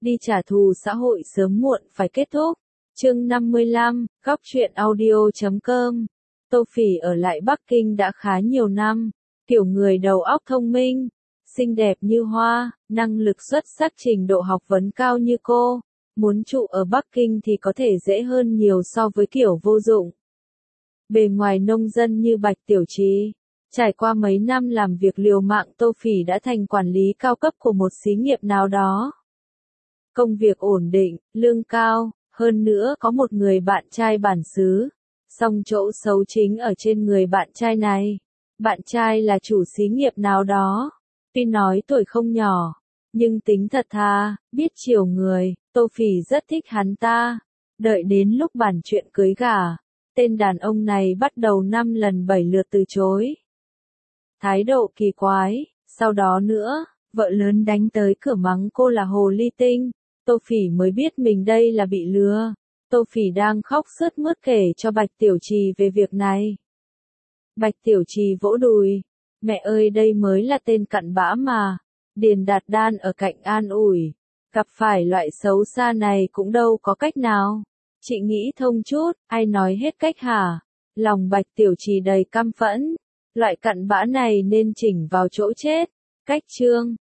đi trả thù xã hội sớm muộn phải kết thúc. Chương 55, Góc truyện audio.com. Tô Phỉ ở lại Bắc Kinh đã khá nhiều năm, kiểu người đầu óc thông minh, xinh đẹp như hoa, năng lực xuất sắc, trình độ học vấn cao như cô. Muốn trụ ở Bắc Kinh thì có thể dễ hơn nhiều so với kiểu vô dụng. Bề ngoài nông dân như Bạch Tiểu Trì, trải qua mấy năm làm việc liều mạng, Tô Phỉ đã thành quản lý cao cấp của một xí nghiệp nào đó. Công việc ổn định, lương cao, hơn nữa có một người bạn trai bản xứ. Song chỗ xấu chính ở trên người bạn trai này. Bạn trai là chủ xí nghiệp nào đó. Tuy nói tuổi không nhỏ, nhưng tính thật thà, biết chiều người. Tô Phỉ rất thích hắn ta. Đợi đến lúc bàn chuyện cưới gả, tên đàn ông này bắt đầu 5 lần 7 lượt từ chối. Thái độ kỳ quái. Sau đó nữa, vợ lớn đánh tới cửa mắng cô là hồ ly tinh. Tô Phỉ mới biết mình đây là bị lừa. Tô Phỉ đang khóc sướt mướt kể cho Bạch Tiểu Trì về việc này. Bạch Tiểu Trì vỗ đùi. Mẹ ơi, đây mới là tên cặn bã mà. Điền Đạt Đan ở cạnh an ủi. Gặp phải loại xấu xa này cũng đâu có cách nào. Chị nghĩ thông chút, ai nói hết cách hả? Lòng Bạch Tiểu Trì đầy căm phẫn. Loại cặn bã này nên chỉnh vào chỗ chết. Cách chương.